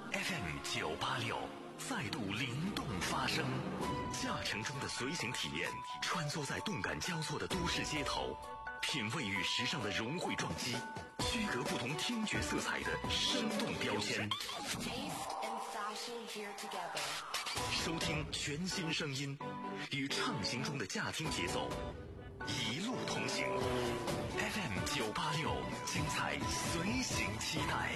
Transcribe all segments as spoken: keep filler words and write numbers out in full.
F M 九八六再度灵动发声，驾乘中的随行体验，穿梭在动感交错的都市街头，品味与时尚的融汇撞击，区隔不同听觉色彩的生动标签。收听全新声音，与畅行中的驾听节奏，一路同行。F M 九八六，精彩随行期待。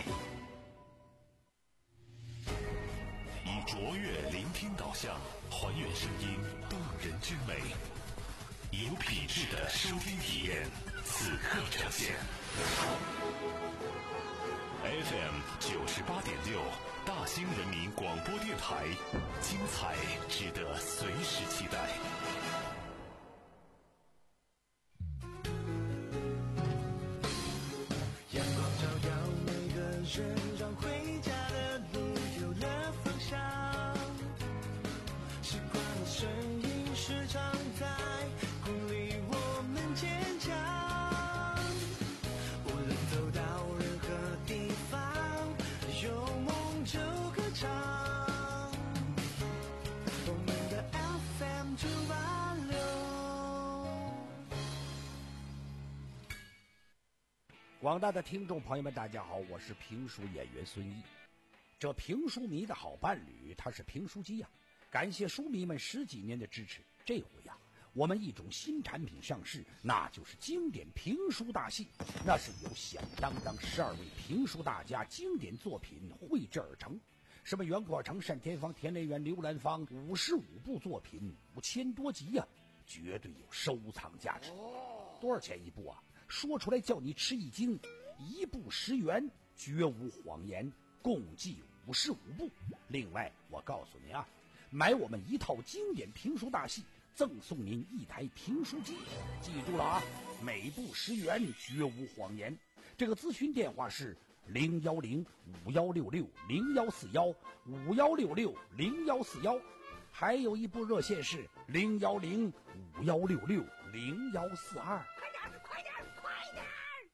以卓越聆听导向，还原声音动人之美，有品质的收听体验，此刻呈现。F M 九十八点六，大兴人民广播电台，精彩值得随时期待。 阳光照耀每个人，让回家的路有了方向。习惯的声音时常在鼓励我们坚强。无论走到任何地方，有梦就歌唱。我们的 F M 九八六。 广大的听众朋友们，大家好，我是评书演员孙毅。这评书迷的好伴侣，他是评书机呀、啊。感谢书迷们十几年的支持，这回呀、啊，我们一种新产品上市，那就是经典评书大戏。那是由响当当十二位评书大家经典作品绘制而成，什么袁阔成、单田芳、田雷元、刘兰芳，五十五部作品，五千多集呀、啊，绝对有收藏价值。多少钱一部啊？说出来叫你吃一惊，一部十元，绝无谎言，共计五十五部。另外，我告诉你啊，买我们一套经典评书大戏，赠送您一台评书机。记住了啊，每部十元，绝无谎言。这个咨询电话是零幺零五幺六六零幺四幺五幺六六零幺四幺，还有一部热线是零幺零五幺六六零幺四二。 快点，快点，快点！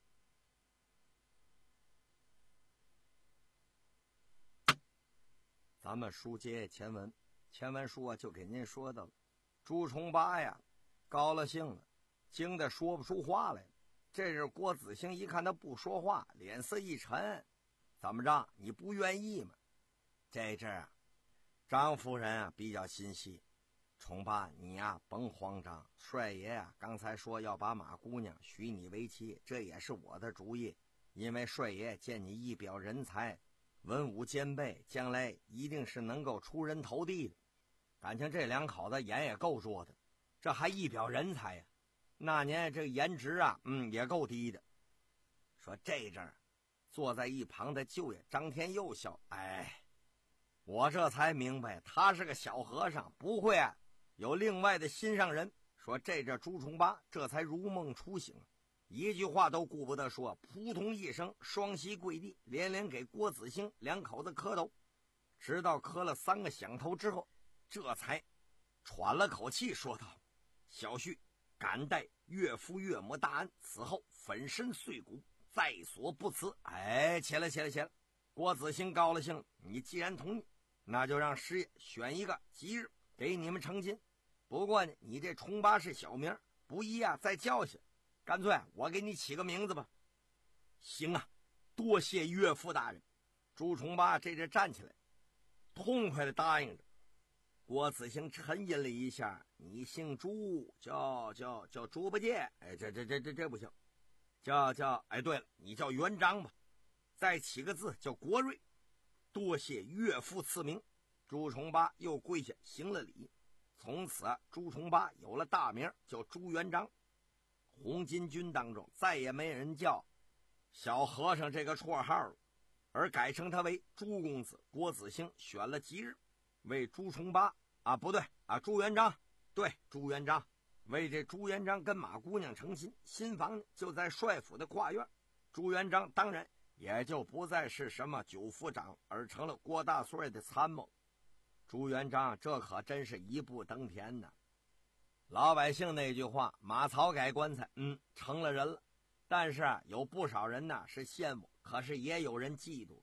咱们书接前文，前文书啊就给您说到了，朱重八呀高了兴了，惊得说不出话来了。这时郭子兴一看他不说话，脸色一沉，怎么着，你不愿意吗？这阵啊张夫人啊比较心细，重八你呀甭慌张，帅爷啊刚才说要把马姑娘许你为妻，这也是我的主意，因为帅爷见你一表人才，文武兼备，将来一定是能够出人头地的。感情这两口子眼也够弱的，这还一表人才呀、啊、那年这个颜值啊嗯也够低的。说这阵儿坐在一旁的舅爷张天佑笑，哎，我这才明白他是个小和尚，不会啊有另外的心上人。说这阵朱重八这才如梦初醒，一句话都顾不得说，扑通一声双膝跪地，连连给郭子兴两口子磕头，直到磕了三个响头之后，这才喘了口气说道：小婿感戴岳父岳母大恩，此后粉身碎骨在所不辞。哎，起来起来起来，郭子兴高了兴了，你既然同意，那就让师爷选一个吉日给你们成亲。不过呢，你这重八是小名，不宜啊再叫下，干脆我给你起个名字吧。行啊，多谢岳父大人。朱重八这阵站起来，痛快的答应着。郭子兴沉吟了一下，你姓朱，叫叫叫朱不见，哎，这这这这这不行，叫叫哎，对了，你叫元璋吧，再起个字叫国瑞。多谢岳父赐名。朱重八又跪下行了礼。从此啊，朱重八有了大名，叫朱元璋。红巾军当中再也没人叫小和尚这个绰号了，而改称他为朱公子。郭子兴选了吉日，为朱重八啊不对啊朱元璋，对朱元璋，为这朱元璋跟马姑娘成亲，新房就在帅府的跨院。朱元璋当然也就不再是什么九府长，而成了郭大帅的参谋。朱元璋这可真是一步登天呢。老百姓那句话，马槽改棺材，嗯，成了人了。但是啊，有不少人呢是羡慕，可是也有人嫉妒。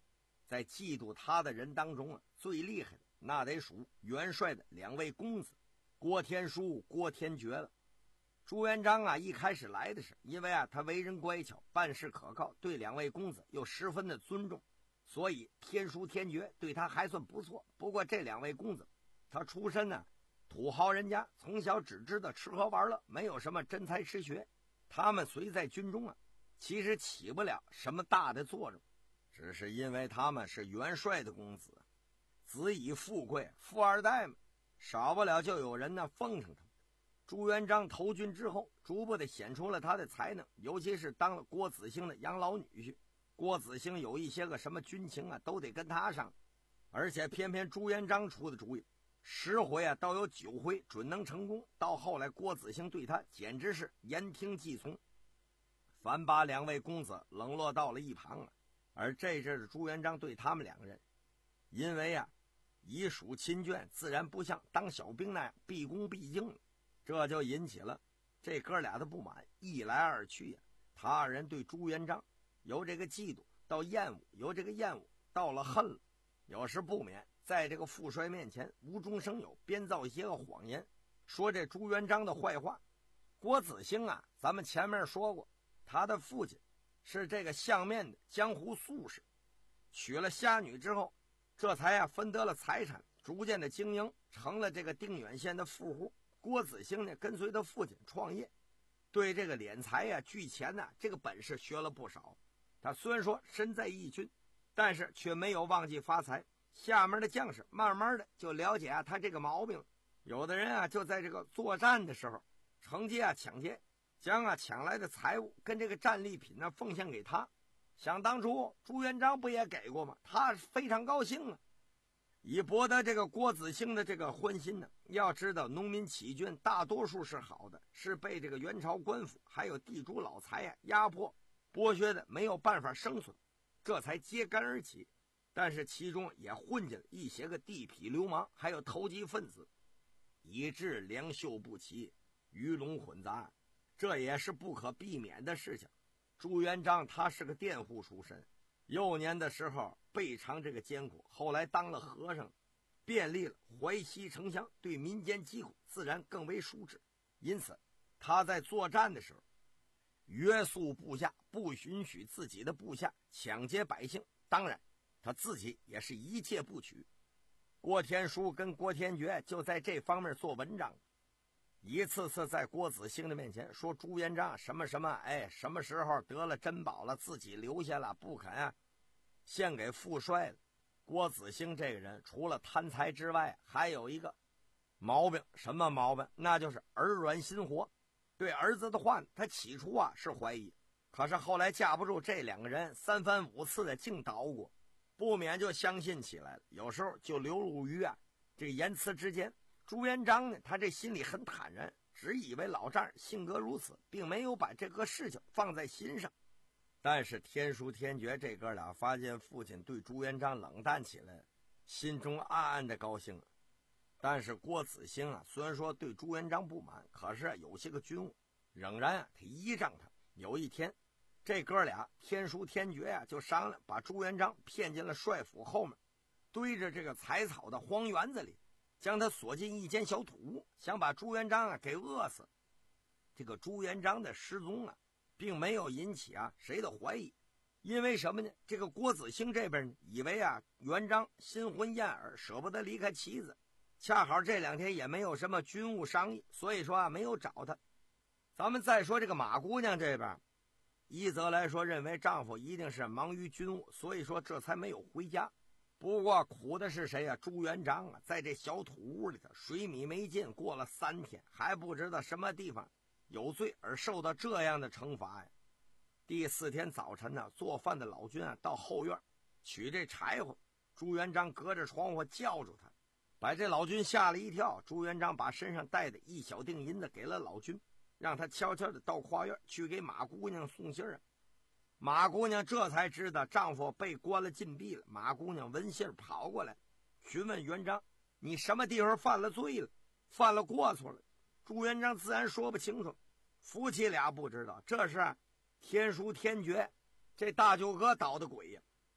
在嫉妒他的人当中啊，最厉害的那得数元帅的两位公子郭天书、郭天觉了。朱元璋啊，一开始来的是因为啊，他为人乖巧，办事可靠，对两位公子又十分的尊重，所以天书、天觉对他还算不错。不过这两位公子，他出身呢土豪人家，从小只知道吃喝玩乐，没有什么真才实学。他们虽在军中啊，其实起不了什么大的作用，只是因为他们是元帅的公子，子以富贵，富二代嘛，少不了就有人呢奉承他。朱元璋投军之后，逐步的显出了他的才能，尤其是当了郭子兴的养老女婿。郭子兴有一些个什么军情啊，都得跟他上，而且偏偏朱元璋出的主意，十回啊，倒有九回准能成功。到后来，郭子兴对他简直是言听计从，反把两位公子冷落到了一旁啊。而这阵子朱元璋对他们两个人，因为啊以属亲眷，自然不像当小兵那样毕恭毕敬了，这就引起了这哥俩的不满。一来二去呀、啊，他二人对朱元璋由这个嫉妒到厌恶，由这个厌恶到了恨了，有时不免在这个父帅面前无中生有，编造一些个谎言，说这朱元璋的坏话。郭子兴啊，咱们前面说过，他的父亲是这个相面的江湖术士，娶了侠女之后，这才啊分得了财产，逐渐的经营，成了这个定远县的富户。郭子兴呢，跟随他父亲创业，对这个敛财呀、聚钱呐、啊，这个本事学了不少。他虽然说身在义军，但是却没有忘记发财。下面的将士慢慢的就了解啊他这个毛病，有的人啊就在这个作战的时候乘机啊抢劫，将啊抢来的财物跟这个战利品呢奉献给他。想当初朱元璋不也给过吗？他非常高兴啊，以博得这个郭子兴的这个欢心呢。要知道农民起义军大多数是好的，是被这个元朝官府还有地主老财呀、啊、压迫剥削的没有办法生存，这才揭竿而起。但是其中也混进了一些个地痞流氓，还有投机分子，以致良莠不齐，鱼龙混杂，这也是不可避免的事情。朱元璋他是个佃户出身，幼年的时候备尝这个艰苦，后来当了和尚，便利了淮西城乡，对民间疾苦自然更为熟知。因此他在作战的时候约束部下，不允许自己的部下抢劫百姓，当然他自己也是一戒不取。郭天书跟郭天觉就在这方面做文章，一次次在郭子兴的面前说朱元璋什么什么，哎，什么时候得了珍宝了，自己留下了不肯啊献给父帅了。郭子兴这个人除了贪财之外，还有一个毛病，什么毛病？那就是儿软心活。对儿子的话，他起初啊是怀疑，可是后来架不住这两个人三番五次的净捣鼓，不免就相信起来了。有时候就流露于啊这个言辞之间。朱元璋呢，他这心里很坦然，只以为老丈人性格如此，并没有把这个事情放在心上。但是天书天觉这哥俩发现父亲对朱元璋冷淡起来，心中暗暗的高兴。但是郭子兴啊，虽然说对朱元璋不满，可是、啊、有些个军务仍然啊他依仗他。有一天，这哥俩天书天觉啊就商量，把朱元璋骗进了帅府后面堆着这个柴草的荒园子里，将他锁进一间小土屋，想把朱元璋啊给饿死。这个朱元璋的失踪啊并没有引起啊谁的怀疑，因为什么呢？这个郭子兴这边以为啊元璋新婚燕尔，舍不得离开妻子，恰好这两天也没有什么军务商议，所以说啊没有找他。咱们再说这个马姑娘这边，一则来说认为丈夫一定是忙于军务，所以说这才没有回家。不过苦的是谁啊？朱元璋啊，在这小土屋里头水米没进，过了三天还不知道什么地方有罪而受到这样的惩罚呀。第四天早晨呢，做饭的老君啊到后院取这柴火，朱元璋隔着窗户叫住他，把这老君吓了一跳。朱元璋把身上带的一小锭银子给了老君，让他悄悄的到跨院去给马姑娘送信啊。马姑娘这才知道丈夫被关了禁闭了。马姑娘闻信跑过来询问元璋，你什么地方犯了罪了，犯了过错了？朱元璋自然说不清楚，夫妻俩不知道，这是天书天觉这大舅哥捣的鬼呀。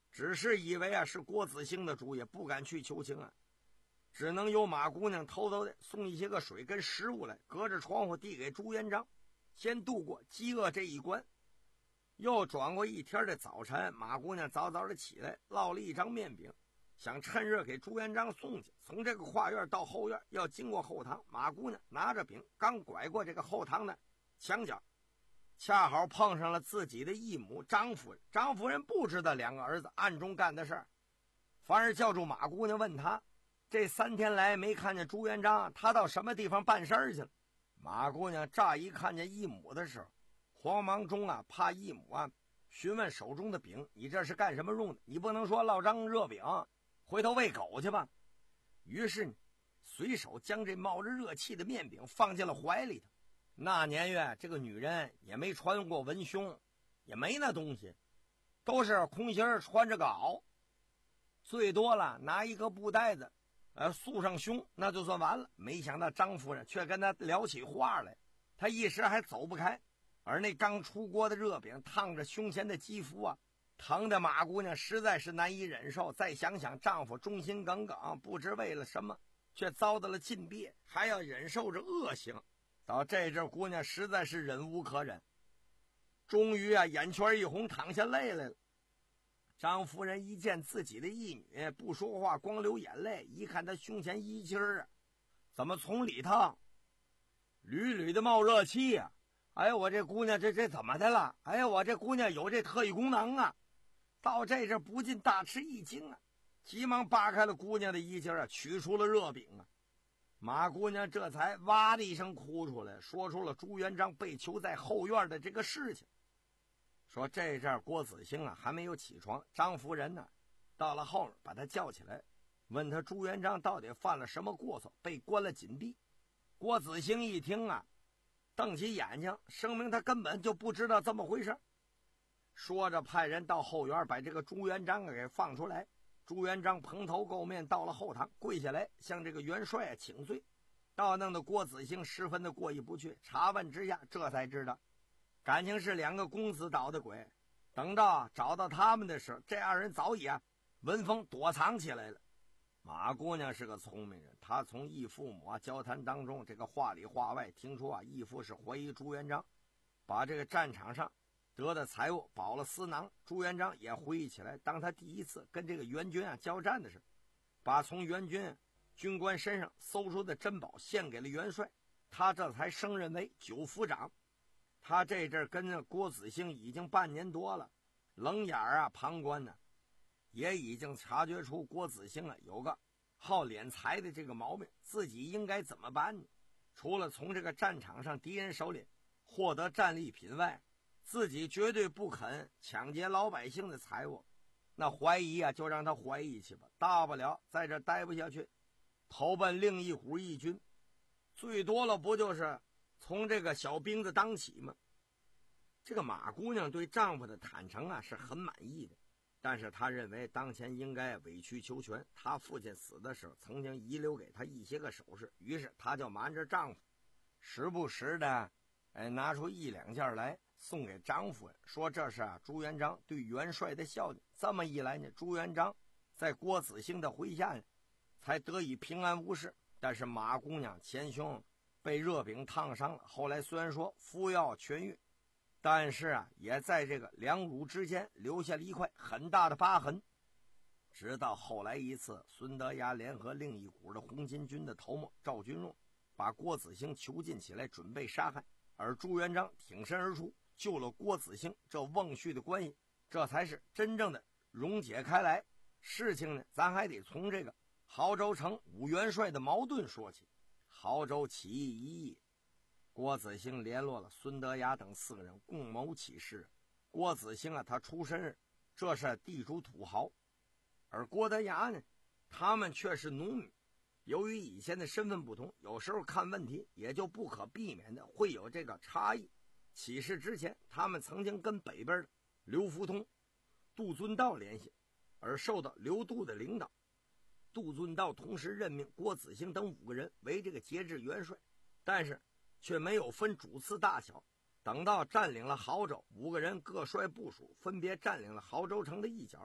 只是以为啊是郭子兴的主意，不敢去求情啊，只能由马姑娘偷偷的送一些个水跟食物来，隔着窗户递给朱元璋，先度过饥饿这一关。又转过一天的早晨，马姑娘早早的起来，烙了一张面饼，想趁热给朱元璋送去。从这个跨院到后院要经过后堂，马姑娘拿着饼刚拐过这个后堂的墙角，恰好碰上了自己的义母张夫人。张夫人不知道两个儿子暗中干的事儿，反而叫住马姑娘问他，这三天来没看见朱元璋，他到什么地方办事儿去了？马姑娘乍一看见义母的时候，慌忙中啊，怕义母啊询问手中的饼，你这是干什么用的？你不能说烙张热饼回头喂狗去吧？于是呢，随手将这冒着热气的面饼放进了怀里头。那年月，这个女人也没穿过文胸，也没那东西，都是空心穿着个袄，最多了拿一个布袋子呃，束上胸，那就算完了。没想到张夫人却跟他聊起话来，他一时还走不开。而那刚出锅的热饼烫着胸前的肌肤啊，疼的马姑娘实在是难以忍受。再想想丈夫忠心耿耿，不知为了什么却遭到了禁闭，还要忍受着恶行，到这阵姑娘实在是忍无可忍，终于啊眼圈一红，淌下泪来了。张夫人一见自己的义女不说话，光流眼泪，一看她胸前衣襟儿啊，怎么从里头屡屡的冒热气啊！哎呀，我这姑娘这这怎么的了？哎呀，我这姑娘有这特异功能啊！到这阵不禁大吃一惊啊，急忙扒开了姑娘的衣襟啊，取出了热饼啊。马姑娘这才哇的一声哭出来，说出了朱元璋被囚在后院的这个事情。说这阵郭子兴啊还没有起床，张夫人呢到了后面把他叫起来，问他朱元璋到底犯了什么过错，被关了紧闭。郭子兴一听啊，瞪起眼睛，声明他根本就不知道这么回事。说着派人到后院把这个朱元璋给放出来。朱元璋蓬头垢面到了后堂，跪下来向这个元帅请罪，倒弄得郭子兴十分的过意不去。查问之下，这才知道感情是两个公子捣的鬼。等到找到他们的时候，这二人早已啊闻风躲藏起来了。马姑娘是个聪明人，她从义父母啊交谈当中，这个话里话外听出啊义父是怀疑朱元璋把这个战场上得的财物保了私囊。朱元璋也回忆起来，当他第一次跟这个元军啊交战的时候，把从元军军官身上搜出的珍宝献给了元帅，他这才升任为九府长。他这阵跟着郭子兴已经半年多了，冷眼啊旁观呢，也已经察觉出郭子兴啊有个好敛财的这个毛病。自己应该怎么办呢？除了从这个战场上敌人手里获得战利品外，自己绝对不肯抢劫老百姓的财物。那怀疑啊就让他怀疑去吧，大不了在这待不下去，投奔另一股义军，最多了不就是从这个小兵子当起吗？这个马姑娘对丈夫的坦诚啊是很满意的，但是她认为当前应该委曲求全。她父亲死的时候曾经遗留给她一些个首饰，于是她就瞒着丈夫，时不时的哎拿出一两件来送给张夫人，说这是啊朱元璋对元帅的孝敬。这么一来呢，朱元璋在郭子兴的麾下呢才得以平安无事。但是马姑娘前胸被热饼烫伤了，后来虽然说服药痊愈，但是啊也在这个两乳之间留下了一块很大的疤痕。直到后来一次，孙德崖联合另一股的红巾军的头目赵君荣把郭子兴囚禁起来，准备杀害，而朱元璋挺身而出救了郭子兴，这翁婿的关系这才是真正的溶解开来。事情呢咱还得从这个亳州城武元帅的矛盾说起。亳州起义一役，郭子兴联络了孙德崖等四个人共谋起事。郭子兴啊他出身这是地主土豪，而郭德崖呢他们却是农民。由于以前的身份不同，有时候看问题也就不可避免的会有这个差异。起事之前，他们曾经跟北边的刘福通、杜遵道联系，而受到刘杜的领导。杜遵道同时任命郭子兴等五个人为这个节制元帅，但是却没有分主次大小。等到占领了亳州，五个人各率部属，分别占领了亳州城的一角。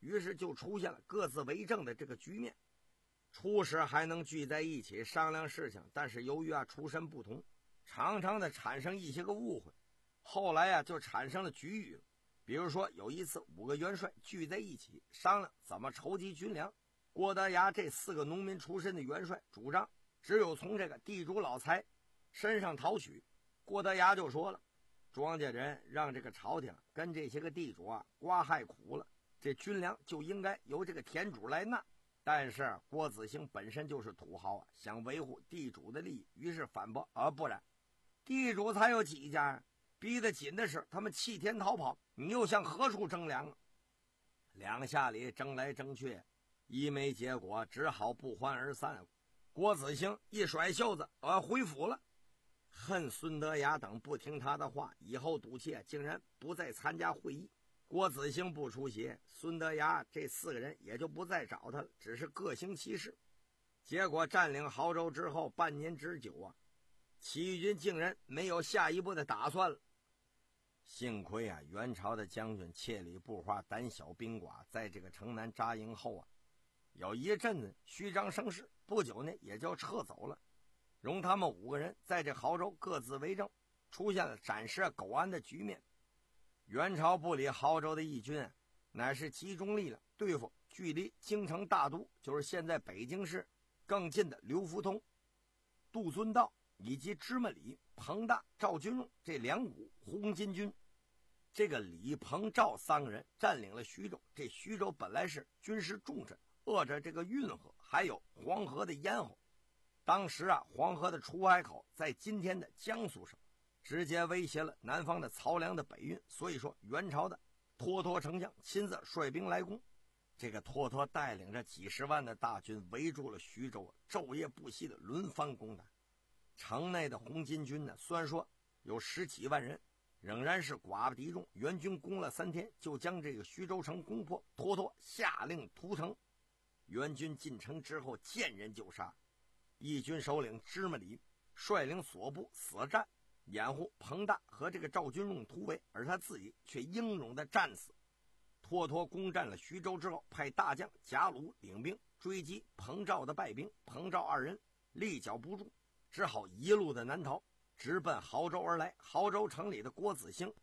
于是就出现了各自为政的这个局面。初时还能聚在一起商量事情，但是由于啊出身不同，常常的产生一些个误会，后来啊就产生了局域了。比如说有一次五个元帅聚在一起商量怎么筹集军粮，郭德牙这四个农民出身的元帅主张只有从这个地主老财身上讨取。郭德牙就说了，庄稼人让这个朝廷跟这些个地主啊刮害苦了，这军粮就应该由这个田主来纳。但是郭子兴本身就是土豪啊，想维护地主的利益，于是反驳，而不然，地主才有几家，逼得紧的是他们弃田逃跑，你又向何处征粮啊？两下里争来争去，一没结果，只好不欢而散。郭子兴一甩袖子，呃，回府了。恨孙德雅等不听他的话，以后赌气竟然不再参加会议。郭子兴不出席，孙德雅这四个人也就不再找他了，只是各行其事。结果占领亳州之后半年之久啊，起义军竟然没有下一步的打算了。幸亏啊，元朝的将军切里布花胆小兵寡，在这个城南扎营后啊，有一阵子虚张声势，不久呢也就撤走了，容他们五个人在这亳州各自为政，出现了暂时苟安的局面。元朝不理亳州的义军啊，乃是集中力量对付距离京城大都，就是现在北京市更近的刘福通、杜遵道以及芝麻李、彭大、赵君荣这两股红巾军。这个李、彭、赵三个人占领了徐州，这徐州本来是军事重镇，扼着这个运河还有黄河的咽喉。当时啊，黄河的出海口在今天的江苏省，直接威胁了南方的漕粮的北运。所以说元朝的托托丞相亲自率兵来攻，这个托托带领着几十万的大军围住了徐州，昼夜不息的轮番攻打。城内的红巾军呢，虽然说有十几万人，仍然是寡不敌众。元军攻了三天，就将这个徐州城攻破。托托下令屠城。元军进城之后，见人就杀。义军首领芝麻李率领所部死战，掩护彭大和这个赵君荣突围，而他自己却英勇的战死。托托攻占了徐州之后，派大将贾鲁领兵追击彭赵的败兵，彭赵二人力脚不住，只好一路的南逃，直奔亳州而来。亳州城里的郭子兴，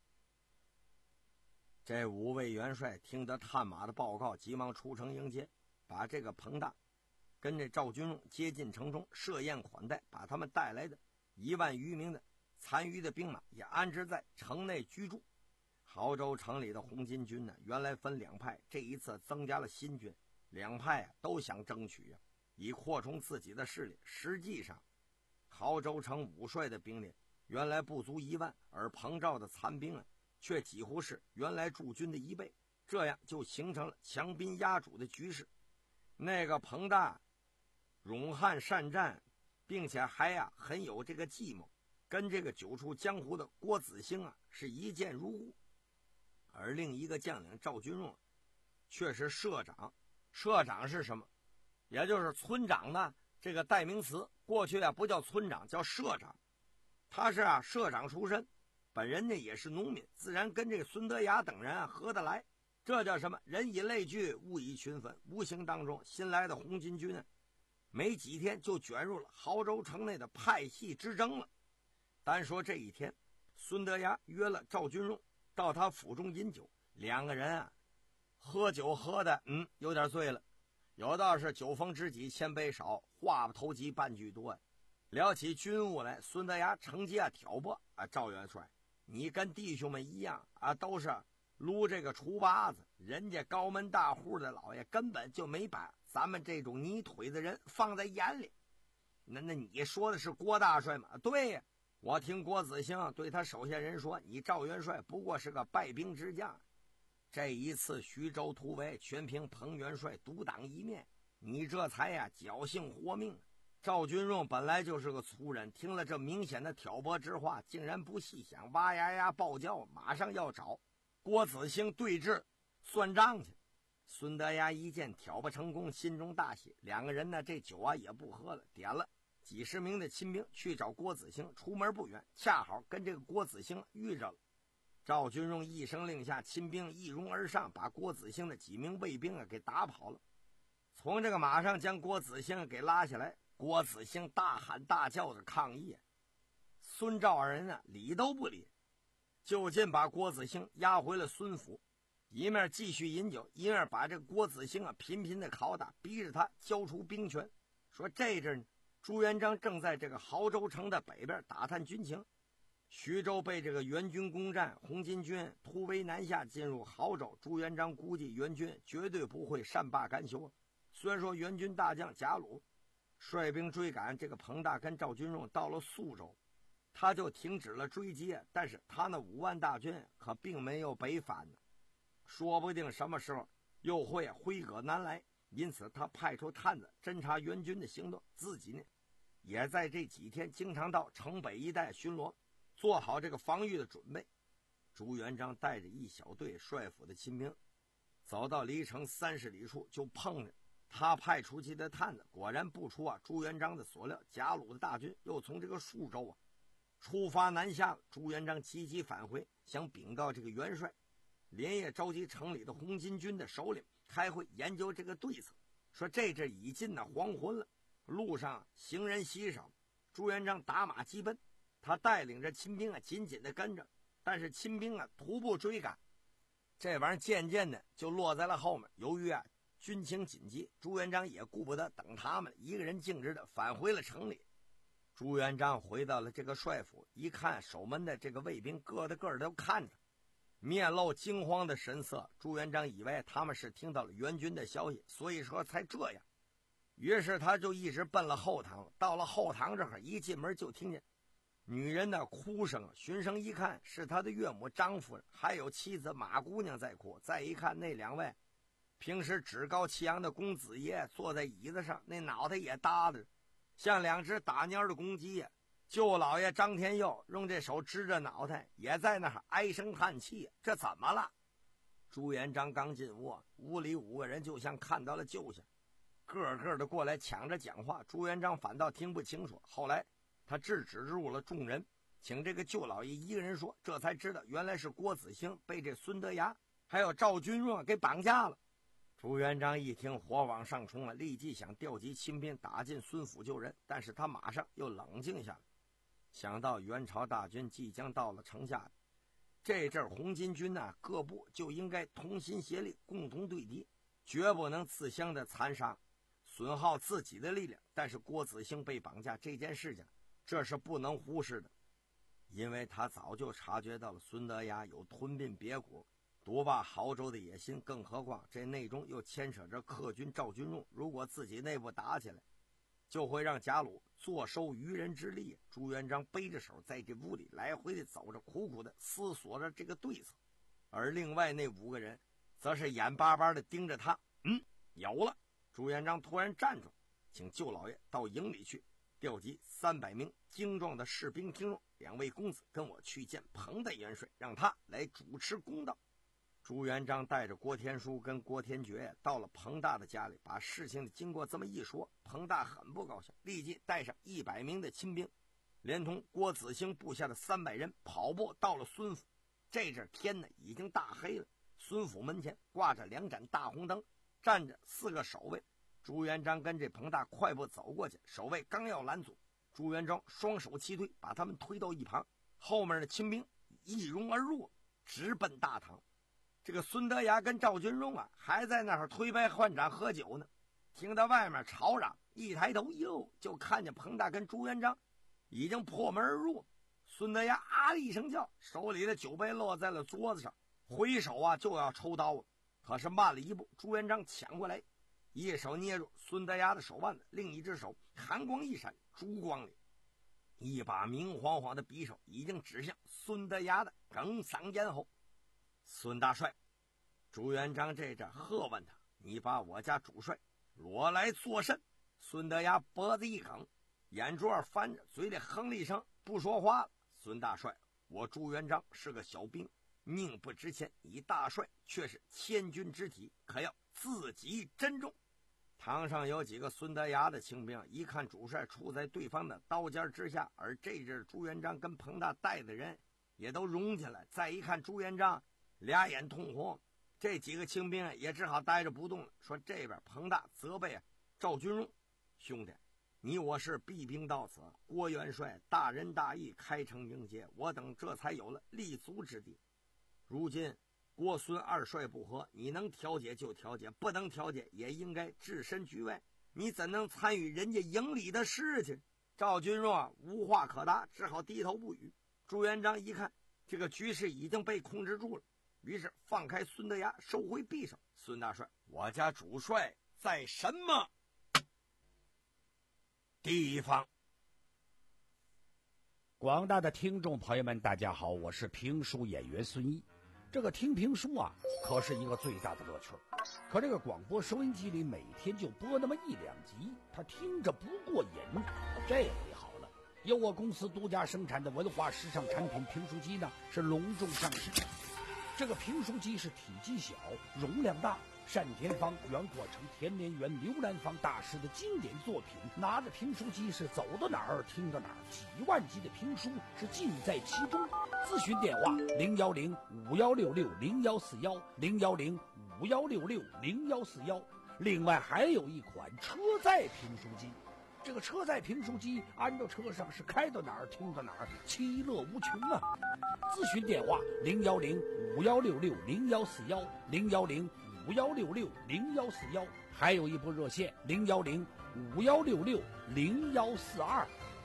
这五位元帅听得探马的报告，急忙出城迎接，把这个彭大跟这赵君荣接进城中，设宴款待，把他们带来的一万余名的残余的兵马也安置在城内居住。亳州城里的红巾军呢，原来分两派，这一次增加了新军，两派啊都想争取啊，以扩充自己的势力。实际上，亳州城武帅的兵力原来不足一万，而彭赵的残兵啊，却几乎是原来驻军的一倍，这样就形成了强兵压主的局势。那个彭大勇悍善战，并且还啊很有这个计谋，跟这个久处江湖的郭子兴啊是一见如故。而另一个将领赵君荣却是社长。社长是什么？也就是村长的这个代名词。过去啊不叫村长，叫社长。他是啊社长出身，本人呢也是农民，自然跟这个孙德雅等人啊合得来。这叫什么？人以类聚，物以群分。无形当中，新来的红巾军啊，没几天就卷入了亳州城内的派系之争了。单说这一天，孙德雅约了赵君荣到他府中饮酒，两个人啊喝酒喝的嗯有点醉了。有道是酒逢知己千杯少，话不投机半句多呀。聊起军务来，孙德雅乘机啊挑拨啊，赵元帅，你跟弟兄们一样啊，都是撸这个厨把子，人家高门大户的老爷根本就没把咱们这种泥腿的人放在眼里。那那你说的是郭大帅吗？对呀，我听郭子兴对他手下人说，你赵元帅不过是个败兵之将，这一次徐州突围全凭彭元帅独当一面，你这才呀侥幸活命。赵君荣本来就是个粗人，听了这明显的挑拨之话，竟然不细想，哇呀呀暴叫，马上要找郭子兴对峙算账去。孙德雅一见挑拨成功，心中大喜，两个人呢这酒啊也不喝了，点了几十名的亲兵去找郭子兴。出门不远，恰好跟这个郭子兴遇着了。 赵军荣一声令下，亲兵一拥而上，把郭子兴的几名卫兵啊给打跑了。从这个马上将郭子兴给拉下来，郭子兴大喊大叫着抗议。孙赵二人啊理都不理，就近把郭子兴押回了孙府，一面继续饮酒，一面把这个郭子兴啊频频的拷打，逼着他交出兵权。说这阵朱元璋正在这个亳州城的北边打探军情，徐州被这个援军攻占，红巾军突围南下进入亳州，朱元璋估计援军绝对不会善罢甘休。虽然说援军大将贾鲁率兵追赶这个彭大跟赵军荣到了宿州，他就停止了追击，但是他那五万大军可并没有北返呢，说不定什么时候又会挥戈南来。因此他派出探子侦察援军的行动，自己呢也在这几天经常到城北一带巡逻，做好这个防御的准备。朱元璋带着一小队帅府的亲兵走到离城三十里处，就碰着他派出去的探子，果然不出啊朱元璋的所料，贾鲁的大军又从这个数州啊出发南下了。朱元璋急急返回，想禀告这个元帅，连夜召集城里的红巾军的首领开会研究这个对策。说这阵已近了黄昏了，路上行人稀少，朱元璋打马急奔，他带领着亲兵啊紧紧的跟着，但是亲兵啊徒步追赶，这玩意儿渐渐的就落在了后面。由于啊军情紧急，朱元璋也顾不得等他们，一个人径直的返回了城里。朱元璋回到了这个帅府，一看守门的这个卫兵个的个的都看着，面露惊慌的神色。朱元璋以为他们是听到了援军的消息，所以说才这样。于是他就一直奔了后堂，到了后堂这儿，一进门就听见女人的哭声，循声一看是他的岳母张夫人，还有妻子马姑娘在哭。再一看那两位平时趾高气扬的公子爷坐在椅子上，那脑袋也耷着，像两只打蔫的公鸡呀。舅老爷张天佑用这手支着脑袋，也在那儿唉声叹气，这怎么了？朱元璋刚进屋，屋里五个人就像看到了救星，个个的过来抢着讲话，朱元璋反倒听不清楚。后来他制止住了众人，请这个舅老爷一个人说，这才知道原来是郭子兴被这孙德崖还有赵军荣给绑架了。朱元璋一听火往上冲了，立即想调集亲兵打进孙府救人，但是他马上又冷静下来，想到元朝大军即将到了城下，这阵红巾军呢、啊、各部就应该同心协力，共同对敌，绝不能自相的残杀，损耗自己的力量。但是郭子兴被绑架这件事情，这是不能忽视的，因为他早就察觉到了孙德崖有吞并别谷、独霸亳州的野心，更何况这内中又牵扯着客军赵军荣，如果自己内部打起来，就会让贾鲁坐收渔人之利。朱元璋背着手在这屋里来回的走着，苦苦的思索着这个对策，而另外那五个人则是眼巴巴的盯着他。嗯，有了！朱元璋突然站住，请舅老爷到营里去，调集三百名精壮的士兵听众，两位公子跟我去见彭大元帅，让他来主持公道。朱元璋带着郭天书跟郭天觉到了彭大的家里，把事情的经过这么一说，彭大很不高兴，立即带上一百名的亲兵，连同郭子兴部下的三百人跑步到了孙府。这阵天呢已经大黑了，孙府门前挂着两盏大红灯，站着四个守卫。朱元璋跟这彭大快步走过去，守卫刚要拦阻，朱元璋双手齐推，把他们推到一旁，后面的亲兵一拥而入，直奔大堂。这个孙德崖跟赵军荣啊还在那儿推杯换盏喝酒呢，听到外面吵嚷，一抬头哟，就看见彭大跟朱元璋已经破门而入。孙德崖啊的一声叫，手里的酒杯落在了桌子上，回手啊就要抽刀，可是慢了一步，朱元璋抢过来，一手捏住孙德崖的手腕子，另一只手寒光一闪，烛光里一把明晃晃的匕首已经指向孙德崖的哽嗓咽喉。孙大帅，朱元璋这阵喝问他，你把我家主帅裸来作甚？孙德崖脖子一梗，眼珠儿翻着，嘴里哼了一声，不说话了。孙大帅，我朱元璋是个小兵，命不值钱，你大帅却是千钧之体，可要自己珍重。堂上有几个孙德崖的清兵，一看主帅处在对方的刀尖之下，而这阵朱元璋跟彭大带的人也都融起来。再一看朱元璋俩眼通红，这几个清兵也只好呆着不动了。说这边彭大责备啊赵君荣，兄弟，你我是避兵到此，郭元帅大仁大义，开城迎接，我等这才有了立足之地。如今郭孙二帅不和，你能调解就调解，不能调解也应该置身局外，你怎能参与人家营里的事情？赵君荣啊无话可答，只好低头不语。朱元璋一看这个局势已经被控制住了，于是放开孙德崖，收回匕首。孙大帅，我家主帅在什么地方？ 广大的听众朋友们大家好，我是评书演员孙毅。这个听评书啊可是一个最大的乐趣，可这个广播收音机里每天就播那么一两集，他听着不过瘾。这回好了，由我公司独家生产的文化时尚产品评书机呢是隆重上市。这个评书机是体积小，容量大，单田芳、袁国成、田连元、刘兰芳大师的经典作品。拿着评书机是走到哪儿听到哪儿，几万集的评书是尽在其中。咨询电话零幺零五幺六六零幺四幺零幺零五幺六六零幺四幺。另外还有一款车载评书机，这个车载评书机安到车上是开到哪儿听到哪儿，其乐无穷啊！咨询电话零幺零五幺六六零幺四幺零幺零五幺六六零幺四幺，还有一部热线零幺零五幺六六零幺四二。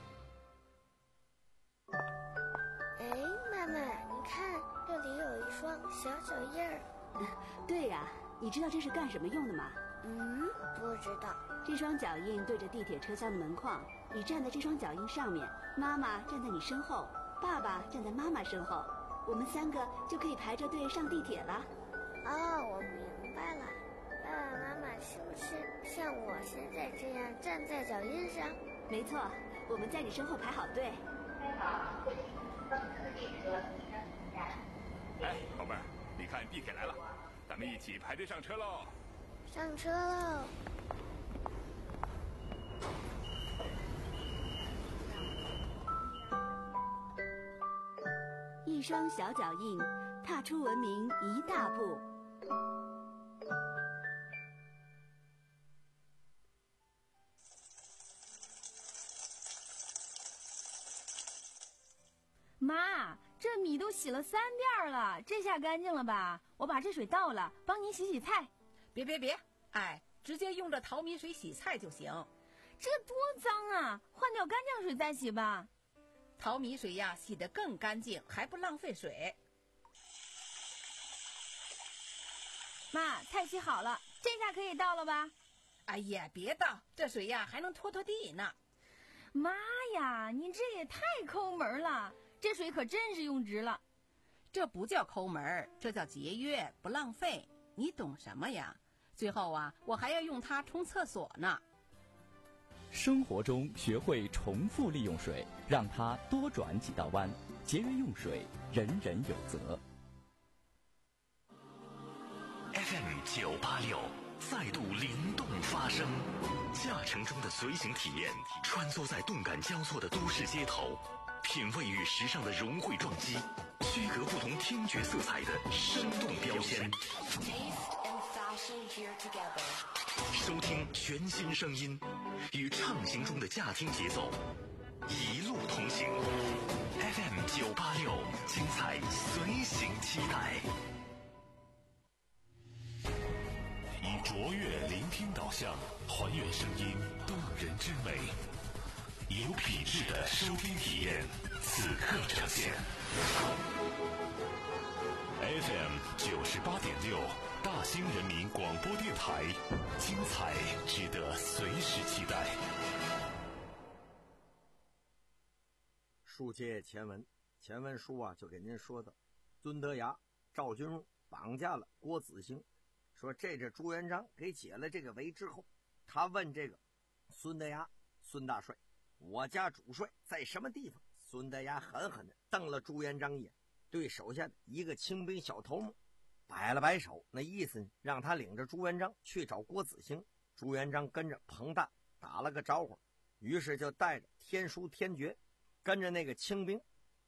哎，妈妈，你看这里有一双小脚印儿。 对呀、啊，你知道这是干什么用的吗？ 嗯，不知道。 这双脚印对着地铁车厢的门框，你站在这双脚印上面，妈妈站在你身后，爸爸站在妈妈身后，我们三个就可以排着队上地铁了。 哦，我明白了。爸爸妈妈是不是像我现在这样站在脚印上？ 没错，我们在你身后排好队。 哎，宝贝儿，你看地铁来了，咱们一起排队上车喽！ 上车喽！ 一双小脚印，踏出文明一大步。 妈，这米都洗了三遍了，这下干净了吧？我把这水倒了，帮您洗洗菜。 别别别，哎，直接用这淘米水洗菜就行。 这多脏啊，换掉干净水再洗吧。 淘米水呀，洗得更干净，还不浪费水。 妈，菜洗好了，这下可以倒了吧？ 哎呀，别倒，这水呀还能拖拖地呢。 妈呀，您这也太抠门了，这水可真是用值了。 这不叫抠门，这叫节约，不浪费。你懂什么呀？最后啊，我还要用它冲厕所呢。 生活中学会重复利用水，让它多转几道弯，节约用水，人人有责。 F M 九八六再度灵动发声，驾乘中的随行体验，穿梭在动感交错的都市街头，品味与时尚的融汇撞击，区隔不同听觉色彩的生动标签。收听全新声音，与畅行中的驾听节奏，一路同行。F M 九八六，精彩随行期待。以卓越聆听导向，还原声音动人之美，有品质的收听体验，此刻呈现。F M 九十八点六，大兴人民广播电台，精彩值得随时期待。 书接前文，前文书啊就给您说的，孙德崖、赵君荣绑架了郭子兴，说这这朱元璋给解了这个围之后，他问这个孙德崖，孙大帅，我家主帅在什么地方？孙德崖狠狠地瞪了朱元璋一眼，对手下的一个清兵小头目摆了摆手，那意思让他领着朱元璋去找郭子兴。朱元璋跟着彭大打了个招呼，于是就带着天书天爵跟着那个清兵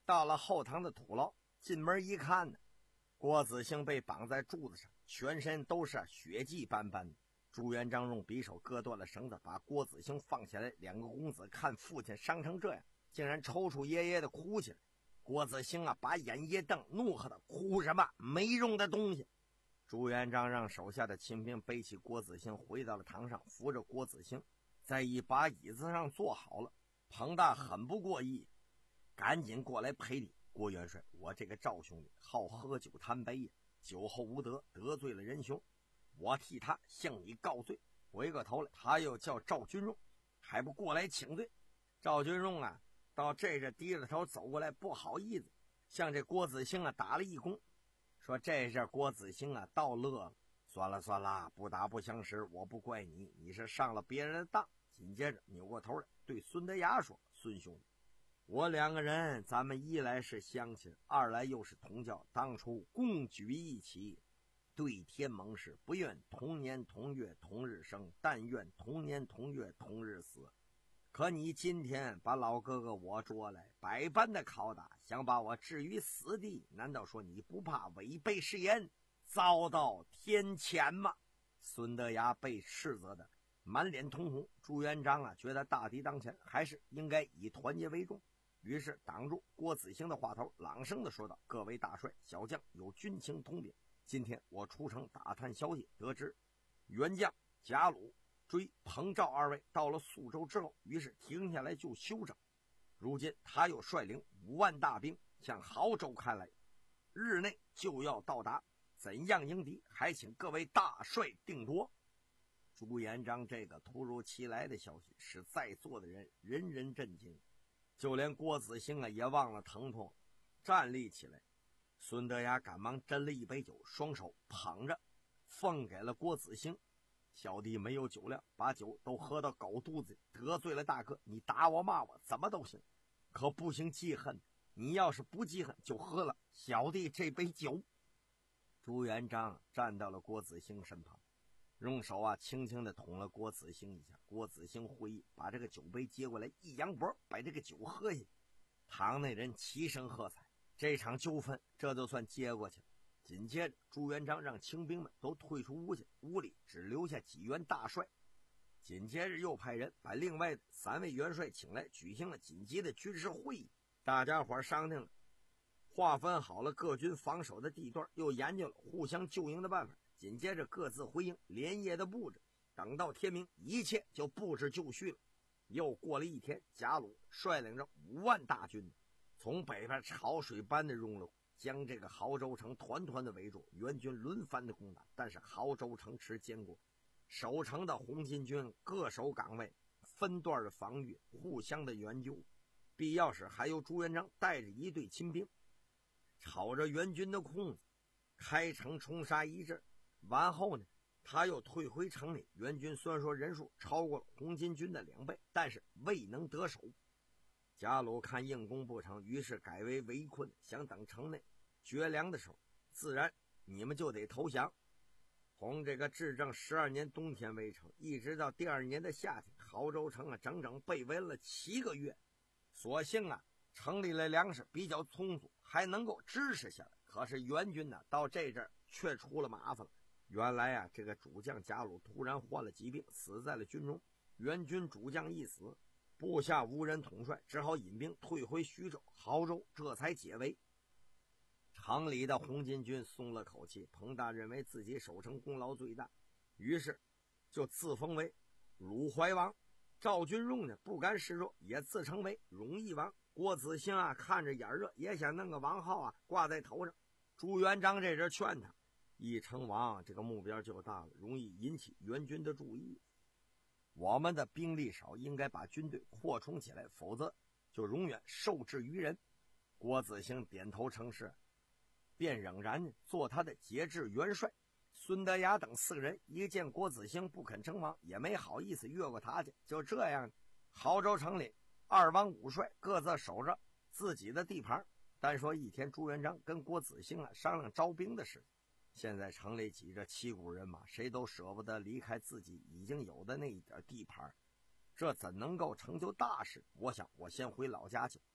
到了后堂的土牢，进门一看呢，郭子兴被绑在柱子上，全身都是血迹斑斑的。朱元璋用匕首割断了绳子，把郭子兴放下来。两个公子看父亲伤成这样，竟然抽抽噎噎的哭起来。郭子兴啊，把眼一瞪，怒喝道：“哭什么？没用的东西！”朱元璋让手下的亲兵背起郭子兴回到了堂上，扶着郭子兴在一把椅子上坐好了。彭大很不过意，赶紧过来赔礼：“郭元帅，我这个赵兄弟好喝酒贪杯呀，酒后无德，得罪了仁兄，我替他向你告罪。”回过头来，他又叫赵军荣，还不过来请罪。赵军荣啊，到这这低着头走过来，不好意思向这郭子兴啊打了一躬，说：“这是郭子兴啊，倒乐了，算了算了，不打不相识，我不怪你，你是上了别人的当。”紧接着扭过头来对孙德雅说：“孙兄弟，我两个人，咱们一来是乡亲，二来又是同教，当初共举一起，对天盟誓，不愿同年同月同日生，但愿同年同月同日死。可你今天把老哥哥我捉来，百般的拷打，想把我置于死地，难道说你不怕违背誓言，遭到天谴吗？”孙德雅被斥责的满脸通红。朱元璋啊，觉得大敌当前，还是应该以团结为重，于是挡住郭子兴的话头，朗声的说道：“各位大帅，小将有军情通禀，今天我出城打探消息，得知元将贾鲁追彭赵二位到了宿州之后，于是停下来就休整。如今他又率领五万大兵向亳州开来，日内就要到达，怎样迎敌，还请各位大帅定夺。”朱元璋这个突如其来的消息使在座的人人人震惊，就连郭子兴啊也忘了疼痛，站立起来。孙德雅赶忙斟了一杯酒，双手捧着奉给了郭子兴：“小弟没有酒量，把酒都喝到狗肚子里，得罪了大哥，你打我骂我怎么都行，可不行记恨，你要是不记恨，就喝了小弟这杯酒。”朱元璋站到了郭子兴身旁，用手啊轻轻地捅了郭子兴一下。郭子兴会意，把这个酒杯接过来，一扬脖，把这个酒喝下去。堂内人齐声喝彩，这场纠纷这就算接过去了。紧接着朱元璋让清兵们都退出屋去，屋里只留下几员大帅。紧接着又派人把另外的三位元帅请来，举行了紧急的军事会议。大家伙商定了，划分好了各军防守的地段，又研究了互相救营的办法。紧接着各自回营，连夜的布置，等到天明，一切就布置就绪了。又过了一天，贾鲁率领着五万大军从北边潮水般的涌入，将这个亳州城团团的围住。援军轮番的攻打，但是亳州城池坚固，守城的红巾军各守岗位，分段的防御，互相的援救。必要时还有朱元璋带着一队亲兵，朝着援军的空子开城冲杀一阵。完后呢，他又退回城里。援军虽然说人数超过了红巾军的两倍，但是未能得手。贾鲁看硬攻不成，于是改为围困，想等城内绝粮的时候，自然你们就得投降。从这个至正十二年冬天围城，一直到第二年的夏天，亳州城啊整整被围了七个月。所幸啊，城里的粮食比较充足，还能够支持下来。可是援军呢，到这阵却出了麻烦了。原来啊，这个主将贾鲁突然患了疾病，死在了军中。援军主将一死，部下无人统帅，只好引兵退回徐州。亳州这才解围。城里的红巾军松了口气，彭大认为自己守城功劳最大，于是就自封为鲁怀王。赵军荣呢不甘示弱，也自称为荣义王。郭子兴啊看着眼热，也想弄个王号啊挂在头上。朱元璋这阵劝他，一称王这个目标就大了，容易引起援军的注意。我们的兵力少，应该把军队扩充起来，否则就永远受制于人。郭子兴点头称是，便仍然做他的节制元帅。孙德雅等四个人一见郭子兴不肯称王，也没好意思越过他去。就这样，亳州城里二王五帅各自守着自己的地盘。单说一天，朱元璋跟郭子兴啊商量招兵的事。现在城里挤着七股人马，谁都舍不得离开自己已经有的那一点地盘，这怎能够成就大事？我想我先回老家去。